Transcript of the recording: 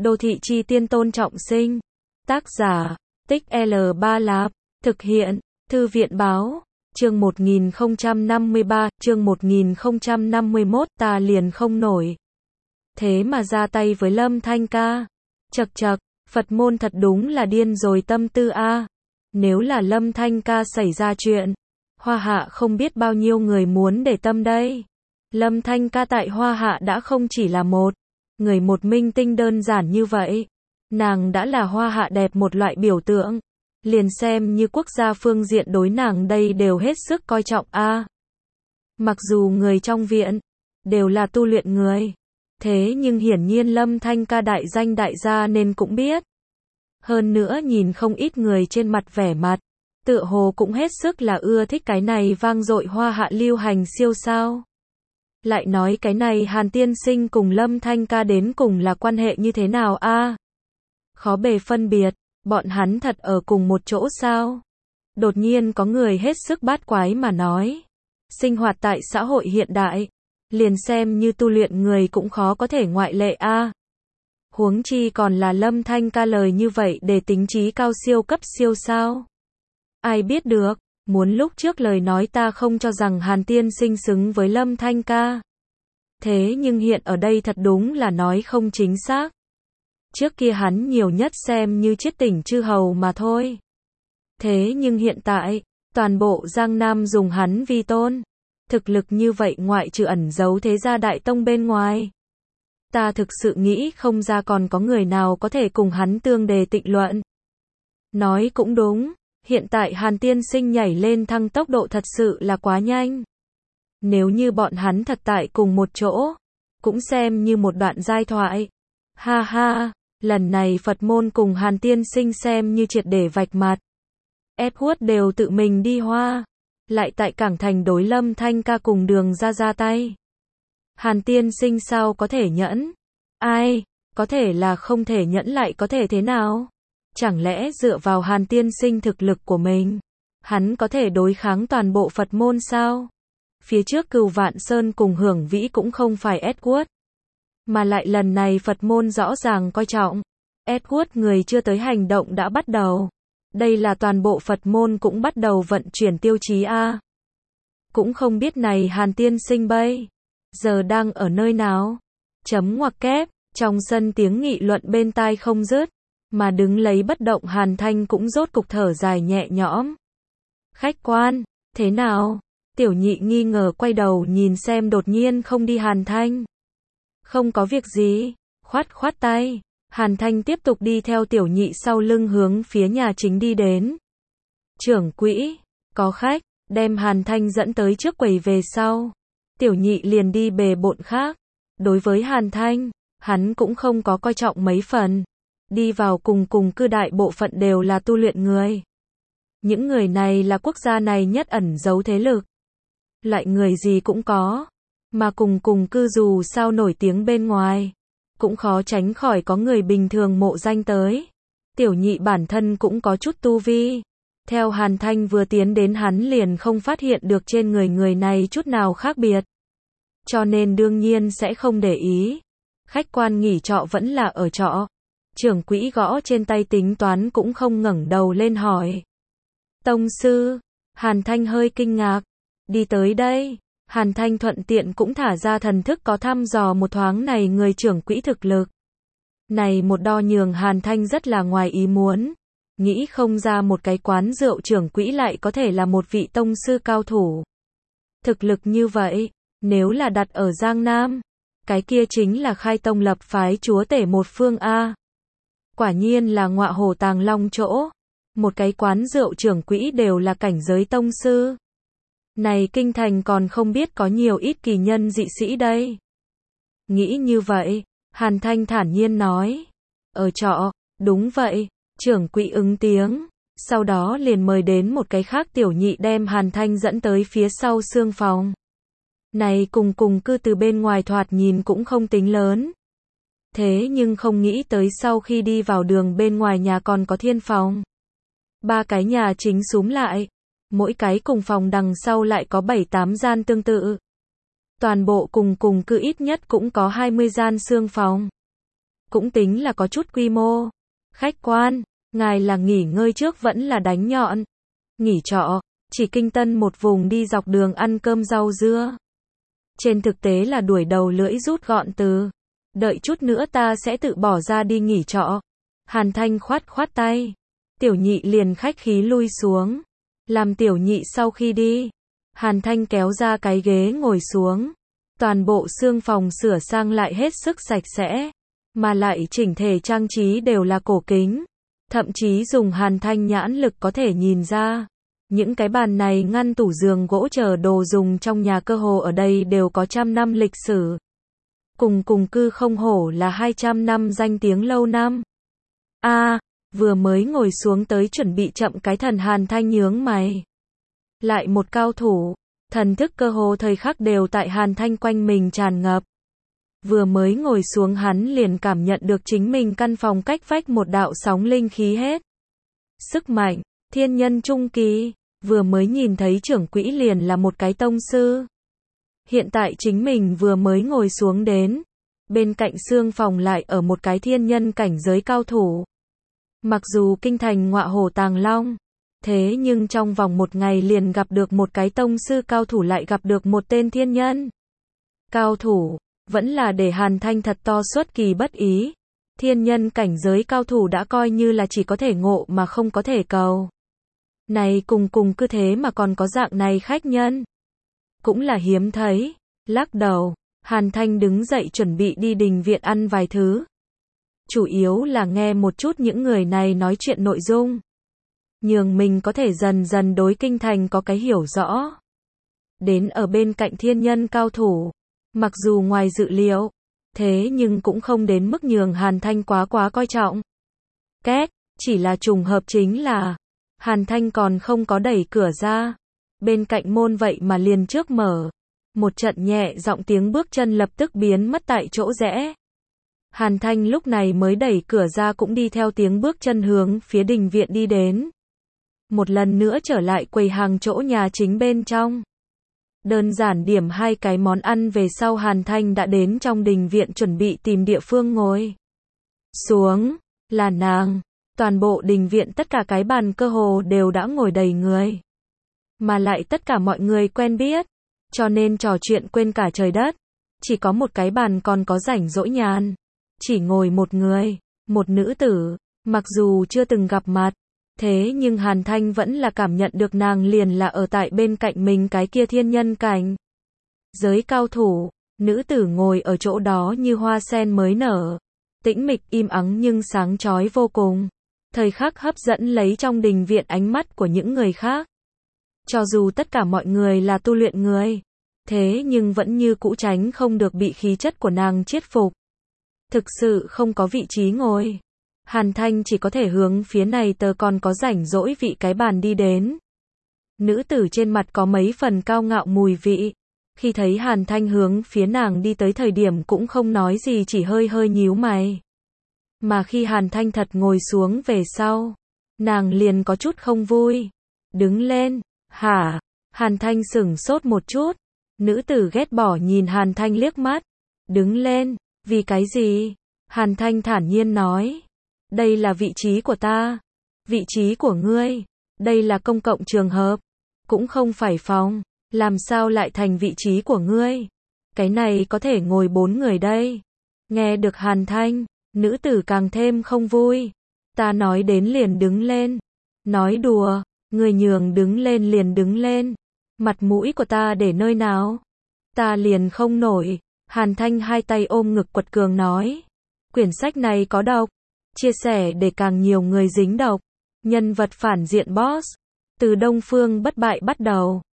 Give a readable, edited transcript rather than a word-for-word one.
Đô thị chi tiên Tôn Trọng Sinh. Tác giả, Tích L3 Lạp. Thực hiện, Thư viện báo. Chương 1053, chương 1051, ta liền không nổi. Thế mà ra tay với Lâm Thanh ca. Chậc chậc, Phật môn thật đúng là điên rồi tâm tư a. Nếu là Lâm Thanh ca xảy ra chuyện, Hoa Hạ không biết bao nhiêu người muốn để tâm đây. Lâm Thanh ca tại Hoa Hạ đã không chỉ là một minh tinh đơn giản như vậy. Nàng đã là Hoa Hạ đẹp một loại biểu tượng. Liền xem như quốc gia phương diện đối nàng đây đều hết sức coi trọng a. Mặc dù người trong viện đều là tu luyện người, thế nhưng hiển nhiên Lâm Thanh ca đại danh đại gia nên cũng biết. Hơn nữa nhìn không ít người trên mặt vẻ mặt, tựa hồ cũng hết sức là ưa thích cái này vang dội Hoa Hạ lưu hành siêu sao. Lại nói cái này Hàn tiên sinh cùng Lâm Thanh ca đến cùng là quan hệ như thế nào a? Khó bề phân biệt, bọn hắn thật ở cùng một chỗ sao? Đột nhiên có người hết sức bát quái mà nói. Sinh hoạt tại xã hội hiện đại, liền xem như tu luyện người cũng khó có thể ngoại lệ a. Huống chi còn là Lâm Thanh ca lời như vậy để tính trí cao siêu cấp siêu sao? Ai biết được, muốn lúc trước lời nói ta không cho rằng Hàn tiên sinh xứng với Lâm Thanh ca. Thế nhưng hiện ở đây thật đúng là nói không chính xác. Trước kia hắn nhiều nhất xem như chiết tỉnh chư hầu mà thôi. Thế nhưng hiện tại, toàn bộ Giang Nam dùng hắn vi tôn. Thực lực như vậy ngoại trừ ẩn giấu thế gia đại tông bên ngoài. Ta thực sự nghĩ không ra còn có người nào có thể cùng hắn tương đề tịnh luận. Nói cũng đúng, hiện tại Hàn tiên sinh nhảy lên thăng tốc độ thật sự là quá nhanh. Nếu như bọn hắn thật tại cùng một chỗ, cũng xem như một đoạn giai thoại. Ha ha, lần này Phật môn cùng Hàn tiên sinh xem như triệt để vạch mặt. Edward đều tự mình đi Hoa, lại tại Cảng Thành đối Lâm Thanh ca cùng Đường ra tay. Hàn tiên sinh sao có thể nhẫn? Ai, có thể là không thể nhẫn lại có thể thế nào? Chẳng lẽ dựa vào Hàn tiên sinh thực lực của mình, hắn có thể đối kháng toàn bộ Phật môn sao? Phía trước Cửu Vạn Sơn cùng Hưởng Vĩ cũng không phải Edward. Mà lại lần này Phật môn rõ ràng coi trọng. Edward người chưa tới hành động đã bắt đầu. Đây là toàn bộ Phật môn cũng bắt đầu vận chuyển tiêu chí a. Cũng không biết này Hàn tiên sinh bây giờ đang ở nơi nào? Chấm ngoặc kép, trong sân tiếng nghị luận bên tai không dứt, mà đứng lấy bất động Hàn Thanh cũng rốt cục thở dài nhẹ nhõm. Khách quan, thế nào? Tiểu Nhị nghi ngờ quay đầu nhìn xem đột nhiên không đi Hàn Thanh. Không có việc gì, khoát khoát tay. Hàn Thanh tiếp tục đi theo Tiểu Nhị sau lưng hướng phía nhà chính đi đến. Trưởng quỹ, có khách, đem Hàn Thanh dẫn tới trước quầy về sau. Tiểu Nhị liền đi bề bộn khác. Đối với Hàn Thanh, hắn cũng không có coi trọng mấy phần. Đi vào cùng cư đại bộ phận đều là tu luyện người. Những người này là quốc gia này nhất ẩn giấu thế lực. Lại người gì cũng có. Mà cùng cư dù sao nổi tiếng bên ngoài, cũng khó tránh khỏi có người bình thường mộ danh tới. Tiểu Nhị bản thân cũng có chút tu vi. Theo Hàn Thanh vừa tiến đến hắn liền không phát hiện được trên người này chút nào khác biệt. Cho nên đương nhiên sẽ không để ý. Khách quan nghỉ trọ vẫn là ở trọ. Trưởng quỹ gõ trên tay tính toán cũng không ngẩng đầu lên hỏi. Tông sư, Hàn Thanh hơi kinh ngạc. Đi tới đây. Hàn Thanh thuận tiện cũng thả ra thần thức có thăm dò một thoáng này người trưởng quỹ thực lực. Này một đo nhường Hàn Thanh rất là ngoài ý muốn. Nghĩ không ra một cái quán rượu trưởng quỹ lại có thể là một vị tông sư cao thủ. Thực lực như vậy, nếu là đặt ở Giang Nam, cái kia chính là khai tông lập phái chúa tể một phương a. Quả nhiên là ngọa hổ tàng long chỗ. Một cái quán rượu trưởng quỹ đều là cảnh giới tông sư. Này kinh thành còn không biết có nhiều ít kỳ nhân dị sĩ đây. Nghĩ như vậy, Hàn Thanh thản nhiên nói. Ở trọ, đúng vậy, trưởng quỹ ứng tiếng. Sau đó liền mời đến một cái khác Tiểu Nhị đem Hàn Thanh dẫn tới phía sau xương phòng. Này cùng cư từ bên ngoài thoạt nhìn cũng không tính lớn. Thế nhưng không nghĩ tới sau khi đi vào đường bên ngoài nhà còn có thiên phòng. 3 cái nhà chính xúm lại. Mỗi cái cùng phòng đằng sau lại có 7-8 gian tương tự. Toàn bộ cùng cư ít nhất cũng có 20 gian xương phòng. cũng tính là có chút quy mô. Khách quan, ngài là nghỉ ngơi trước vẫn là đánh nhọn? Nghỉ trọ, chỉ Kinh Tân một vùng đi dọc đường ăn cơm rau dưa. Trên thực tế là đuổi đầu lưỡi rút gọn từ. Đợi chút nữa ta sẽ tự bỏ ra đi nghỉ trọ. Hàn Thanh khoát khoát tay. Tiểu nhị liền khách khí lui xuống. Làm tiểu nhị sau khi đi. Hàn Thanh kéo ra cái ghế ngồi xuống. Toàn bộ xương phòng sửa sang lại hết sức sạch sẽ. Mà lại chỉnh thể trang trí đều là cổ kính. Thậm chí dùng Hàn Thanh nhãn lực có thể nhìn ra. Những cái bàn này ngăn tủ giường gỗ chờ đồ dùng trong nhà cơ hồ ở đây đều có 100 năm lịch sử. Cùng cư không hổ là 200 năm danh tiếng lâu năm. Vừa mới ngồi xuống tới chuẩn bị chậm cái thần Hàn Thanh nhướng mày. Lại một cao thủ, thần thức cơ hồ thời khắc đều tại Hàn Thanh quanh mình tràn ngập. Vừa mới ngồi xuống hắn liền cảm nhận được chính mình căn phòng cách vách một đạo sóng linh khí hết. Sức mạnh, thiên nhân trung kỳ, vừa mới nhìn thấy trưởng quỹ liền là một cái tông sư. Hiện tại chính mình vừa mới ngồi xuống đến, bên cạnh xương phòng lại ở một cái thiên nhân cảnh giới cao thủ. Mặc dù kinh thành ngọa hổ tàng long, thế nhưng trong vòng một ngày liền gặp được một cái tông sư cao thủ lại gặp được một tên thiên nhân. Cao thủ, vẫn là để Hàn Thanh thật to xuất kỳ bất ý. Thiên nhân cảnh giới cao thủ đã coi như là chỉ có thể ngộ mà không có thể cầu. Này cùng cứ thế mà còn có dạng này khách nhân. Cũng là hiếm thấy. Lắc đầu, Hàn Thanh đứng dậy chuẩn bị đi đình viện ăn vài thứ. Chủ yếu là nghe một chút những người này nói chuyện nội dung. Nhường mình có thể dần dần đối kinh thành có cái hiểu rõ. Đến ở bên cạnh thiên nhân cao thủ. Mặc dù ngoài dự liệu, thế nhưng cũng không đến mức nhường Hàn Thanh quá coi trọng. Két, chỉ là trùng hợp chính là, Hàn Thanh còn không có đẩy cửa ra. Bên cạnh môn vậy mà liền trước mở. Một trận nhẹ giọng tiếng bước chân lập tức biến mất tại chỗ rẽ. Hàn Thanh lúc này mới đẩy cửa ra cũng đi theo tiếng bước chân hướng phía đình viện đi đến. Một lần nữa trở lại quầy hàng chỗ nhà chính bên trong. Đơn giản điểm 2 cái món ăn về sau Hàn Thanh đã đến trong đình viện chuẩn bị tìm địa phương ngồi. Xuống, là nàng. Toàn bộ đình viện tất cả cái bàn cơ hồ đều đã ngồi đầy người. Mà lại tất cả mọi người quen biết. Cho nên trò chuyện quên cả trời đất. Chỉ có một cái bàn còn có rảnh rỗi nhàn. Chỉ ngồi một người, một nữ tử. Mặc dù chưa từng gặp mặt. Thế nhưng Hàn Thanh vẫn là cảm nhận được nàng liền là ở tại bên cạnh mình cái kia thiên nhân cảnh. Giới cao thủ, nữ tử ngồi ở chỗ đó như hoa sen mới nở. Tĩnh mịch im ắng nhưng sáng chói vô cùng. Thời khắc hấp dẫn lấy trong đình viện ánh mắt của những người khác. Cho dù tất cả mọi người là tu luyện người. Thế nhưng vẫn như cũ tránh không được bị khí chất của nàng chiết phục. Thực sự không có vị trí ngồi. Hàn Thanh chỉ có thể hướng phía này tờ còn có rảnh rỗi vị cái bàn đi đến. Nữ tử trên mặt có mấy phần cao ngạo mùi vị. Khi thấy Hàn Thanh hướng phía nàng đi tới thời điểm cũng không nói gì chỉ hơi nhíu mày. Mà khi Hàn Thanh thật ngồi xuống về sau, nàng liền có chút không vui. Đứng lên, hả? Hàn Thanh sửng sốt một chút. Nữ tử ghét bỏ nhìn Hàn Thanh liếc mắt. Đứng lên, vì cái gì? Hàn Thanh thản nhiên nói. Đây là vị trí của ta. Vị trí của ngươi. Đây là công cộng trường hợp. Cũng không phải phòng. Làm sao lại thành vị trí của ngươi? Cái này có thể ngồi 4 người đây. Nghe được Hàn Thanh, nữ tử càng thêm không vui. Ta nói đến liền đứng lên. Nói đùa, người nhường đứng lên liền đứng lên. Mặt mũi của ta để nơi nào? Ta liền không nổi. Hàn Thanh hai tay ôm ngực quật cường nói. Quyển sách này có độc. Chia sẻ để càng nhiều người dính độc. Nhân vật phản diện boss. Từ Đông Phương Bất Bại bắt đầu.